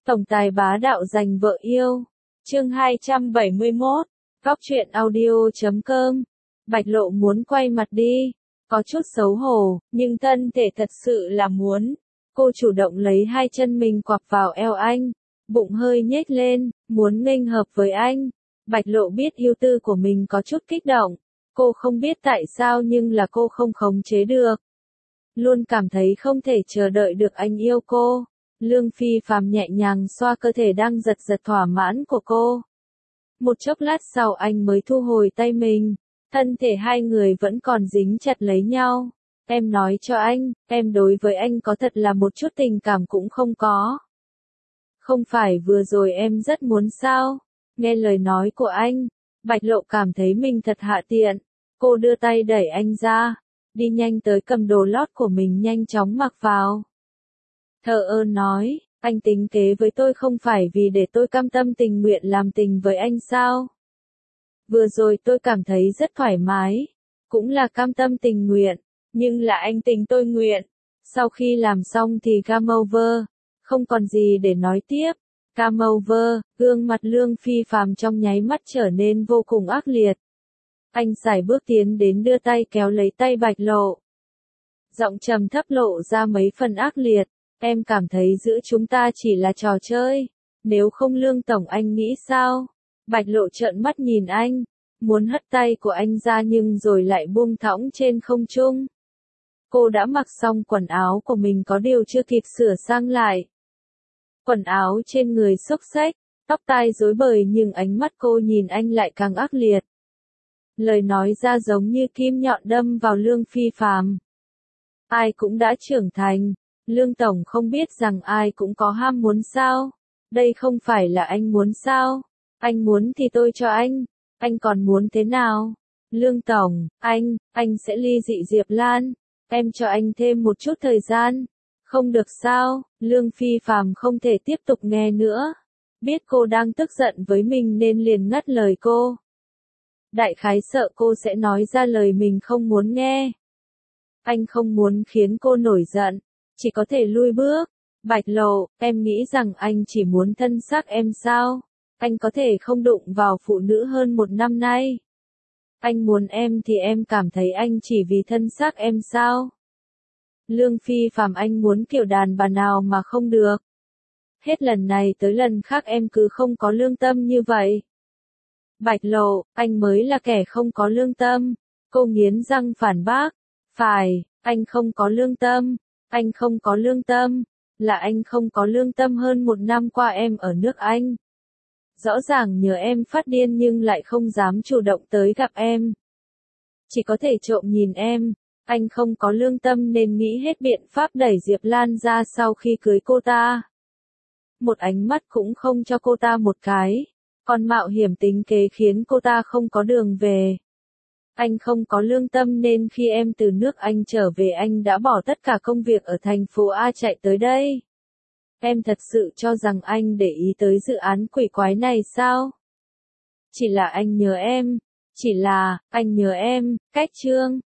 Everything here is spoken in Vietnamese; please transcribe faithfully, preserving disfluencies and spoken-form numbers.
Tổng tài bá đạo giành vợ yêu. Chương hai trăm bảy mươi mốt. Góc truyện audio chấm com. Bạch Lộ muốn quay mặt đi. Có chút xấu hổ, nhưng thân thể thật sự là muốn. Cô chủ động lấy hai chân mình quặp vào eo anh. Bụng hơi nhếch lên, muốn nghênh hợp với anh. Bạch Lộ biết yêu tư của mình có chút kích động. Cô không biết tại sao nhưng là cô không khống chế được. Luôn cảm thấy không thể chờ đợi được anh yêu cô. Lương Phi Phàm nhẹ nhàng xoa cơ thể đang giật giật thỏa mãn của cô. Một chốc lát sau anh mới thu hồi tay mình. Thân thể hai người vẫn còn dính chặt lấy nhau. Em nói cho anh, em đối với anh có thật là một chút tình cảm cũng không có. Không phải vừa rồi em rất muốn sao? Nghe lời nói của anh, Bạch Lộ cảm thấy mình thật hạ tiện. Cô đưa tay đẩy anh ra, đi nhanh tới cầm đồ lót của mình nhanh chóng mặc vào. Thờ ơ nói, anh tính kế với tôi không phải vì để tôi cam tâm tình nguyện làm tình với anh sao? Vừa rồi tôi cảm thấy rất thoải mái, cũng là cam tâm tình nguyện, nhưng là anh tình tôi nguyện. Sau khi làm xong thì game over, không còn gì để nói tiếp. Game over, gương mặt Lương Phi Phàm trong nháy mắt trở nên vô cùng ác liệt. Anh sải bước tiến đến đưa tay kéo lấy tay Bạch Lộ. Giọng trầm thấp lộ ra mấy phần ác liệt. Em cảm thấy giữa chúng ta chỉ là trò chơi. Nếu không Lương Tổng anh nghĩ sao? Bạch Lộ trợn mắt nhìn anh. Muốn hất tay của anh ra nhưng rồi lại buông thõng trên không trung. Cô đã mặc xong quần áo của mình có điều chưa kịp sửa sang lại. Quần áo trên người xốc xếch, tóc tai rối bời nhưng ánh mắt cô nhìn anh lại càng ác liệt. Lời nói ra giống như kim nhọn đâm vào Lương Phi Phàm. Ai cũng đã trưởng thành, Lương Tổng không biết rằng ai cũng có ham muốn sao? Đây không phải là anh muốn sao? Anh muốn thì tôi cho anh, anh còn muốn thế nào? Lương Tổng, anh, anh sẽ ly dị Diệp Lan, em cho anh thêm một chút thời gian. Không được sao? Lương Phi Phàm không thể tiếp tục nghe nữa. Biết cô đang tức giận với mình nên liền ngắt lời cô. Đại khái sợ cô sẽ nói ra lời mình không muốn nghe. Anh không muốn khiến cô nổi giận, chỉ có thể lui bước. Bạch Lộ, em nghĩ rằng anh chỉ muốn thân xác em sao? Anh có thể không đụng vào phụ nữ hơn một năm nay. Anh muốn em thì em cảm thấy anh chỉ vì thân xác em sao? Lương Phi Phàm anh muốn kiểu đàn bà nào mà không được. Hết lần này tới lần khác em cứ không có lương tâm như vậy. Bạch Lộ, anh mới là kẻ không có lương tâm. Cô nghiến răng phản bác. Phải, anh không có lương tâm. Anh không có lương tâm. Là anh không có lương tâm hơn một năm qua em ở nước Anh. Rõ ràng nhờ em phát điên nhưng lại không dám chủ động tới gặp em. Chỉ có thể trộm nhìn em. Anh không có lương tâm nên nghĩ hết biện pháp đẩy Diệp Lan ra sau khi cưới cô ta. Một ánh mắt cũng không cho cô ta một cái. Còn mạo hiểm tính kế khiến cô ta không có đường về. Anh không có lương tâm nên khi em từ nước Anh trở về anh đã bỏ tất cả công việc ở thành phố A chạy tới đây. Em thật sự cho rằng anh để ý tới dự án quỷ quái này sao? Chỉ là anh nhớ em. Chỉ là, anh nhớ em, cách chương.